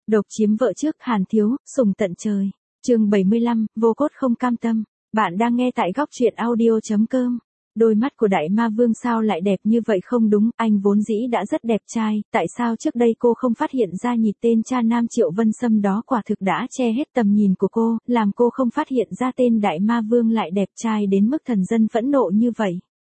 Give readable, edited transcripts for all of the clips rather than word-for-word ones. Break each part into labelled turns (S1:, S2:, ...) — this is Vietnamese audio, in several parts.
S1: Độc chiếm vợ trước Hàn Thiếu, sùng tận trời. Chương 75, vô cốt không cam tâm. Bạn đang nghe tại góc truyện audio.com. Đôi mắt của đại ma vương sao lại đẹp như vậy không đúng, anh vốn dĩ đã rất đẹp trai, tại sao trước đây cô không phát hiện ra nhịp tên cha nam Triệu Vân Sâm đó quả thực đã che hết tầm nhìn của cô, làm cô không phát hiện ra tên đại ma vương lại đẹp trai đến mức thần dân phẫn nộ như vậy.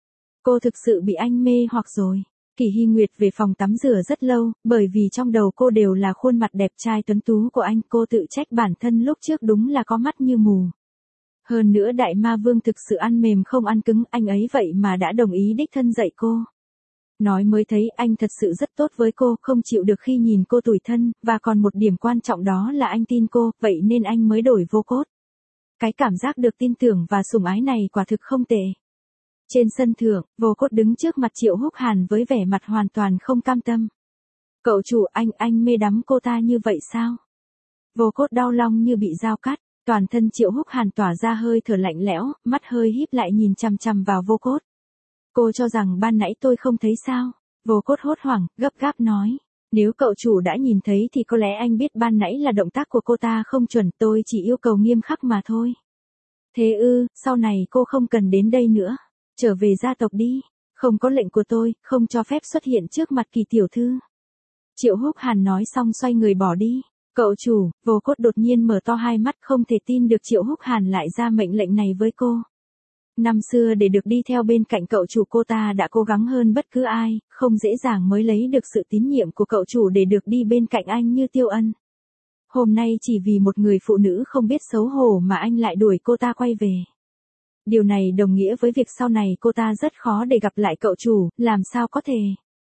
S1: Cô thực sự bị anh mê hoặc rồi. Kỳ Hy Nguyệt về phòng tắm rửa rất lâu, bởi vì trong đầu cô đều là khuôn mặt đẹp trai tuấn tú của anh, cô tự trách bản thân lúc trước đúng là có mắt như mù. Hơn nữa đại ma vương thực sự ăn mềm không ăn cứng, anh ấy vậy mà đã đồng ý đích thân dạy cô. Nói mới thấy anh thật sự rất tốt với cô, không chịu được khi nhìn cô tủi thân, và còn một điểm quan trọng đó là anh tin cô, vậy nên anh mới đổi vô cốt. Cái cảm giác được tin tưởng và sủng ái này quả thực không tệ. Trên sân thượng, vô cốt đứng trước mặt Triệu Húc Hàn với vẻ mặt hoàn toàn không cam tâm. Cậu chủ, anh mê đắm cô ta như vậy sao? Vô cốt đau lòng như bị dao cắt, toàn thân Triệu Húc Hàn tỏa ra hơi thở lạnh lẽo, mắt hơi híp lại nhìn chằm chằm vào vô cốt. Cô cho rằng ban nãy tôi không thấy sao? Vô cốt hốt hoảng, gấp gáp nói. Nếu cậu chủ đã nhìn thấy thì có lẽ anh biết ban nãy là động tác của cô ta không chuẩn, tôi chỉ yêu cầu nghiêm khắc mà thôi. Thế ư, sau này cô không cần đến đây nữa. Trở về gia tộc đi, không có lệnh của tôi, không cho phép xuất hiện trước mặt Kỳ tiểu thư. Triệu Húc Hàn nói xong xoay người bỏ đi. Cậu chủ, vô cốt đột nhiên mở to hai mắt không thể tin được Triệu Húc Hàn lại ra mệnh lệnh này với cô. Năm xưa để được đi theo bên cạnh cậu chủ cô ta đã cố gắng hơn bất cứ ai, không dễ dàng mới lấy được sự tín nhiệm của cậu chủ để được đi bên cạnh anh như Tiêu Ân. Hôm nay chỉ vì một người phụ nữ không biết xấu hổ mà anh lại đuổi cô ta quay về. Điều này đồng nghĩa với việc sau này cô ta rất khó để gặp lại cậu chủ, làm sao có thể?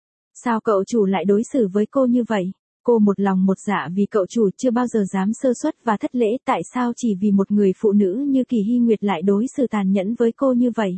S1: Sao cậu chủ lại đối xử với cô như vậy? Cô một lòng một dạ vì cậu chủ chưa bao giờ dám sơ suất và thất lễ, tại sao chỉ vì một người phụ nữ như Kỳ Hy Nguyệt lại đối xử tàn nhẫn với cô như vậy?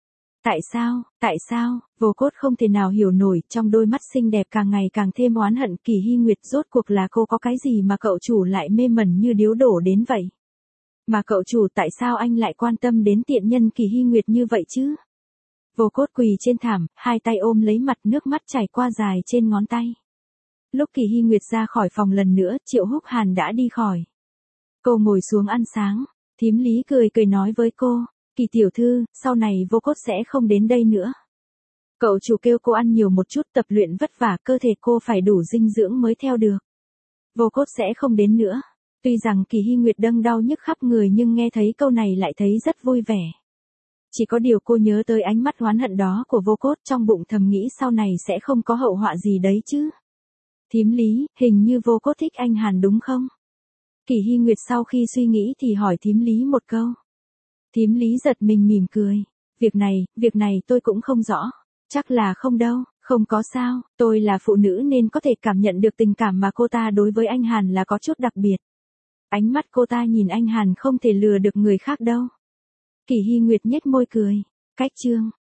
S1: Tại sao, vô cốt không thể nào hiểu nổi, trong đôi mắt xinh đẹp càng ngày càng thêm oán hận. Kỳ Hy Nguyệt rốt cuộc là cô có cái gì mà cậu chủ lại mê mẩn như điếu đổ đến vậy? Mà cậu chủ, tại sao anh lại quan tâm đến tiện nhân Kỳ Hy Nguyệt như vậy chứ? Vô cốt quỳ trên thảm, hai tay ôm lấy mặt, nước mắt chảy qua dài trên ngón tay. Lúc Kỳ Hy Nguyệt ra khỏi phòng lần nữa, Triệu Húc Hàn đã đi khỏi. Cô ngồi xuống ăn sáng, thím Lý cười cười nói với cô, Kỳ tiểu thư, sau này vô cốt sẽ không đến đây nữa. Cậu chủ kêu cô ăn nhiều một chút, tập luyện vất vả, cơ thể cô phải đủ dinh dưỡng mới theo được. Vô cốt sẽ không đến nữa. Tuy rằng Kỳ Hy Nguyệt đâng đau nhức khắp người nhưng nghe thấy câu này lại thấy rất vui vẻ. Chỉ có điều cô nhớ tới ánh mắt oán hận đó của vô cốt, trong bụng thầm nghĩ sau này sẽ không có hậu họa gì đấy chứ. Thím Lý, hình như vô cốt thích anh Hàn đúng không? Kỳ Hy Nguyệt sau khi suy nghĩ thì hỏi thím Lý một câu. Thím Lý giật mình mỉm cười. Việc này tôi cũng không rõ. Chắc là không đâu, không có sao, tôi là phụ nữ nên có thể cảm nhận được tình cảm mà cô ta đối với anh Hàn là có chút đặc biệt. Ánh mắt cô ta nhìn anh Hàn không thể lừa được người khác đâu. Kỳ Hy Nguyệt nhếch môi cười. Cách chương.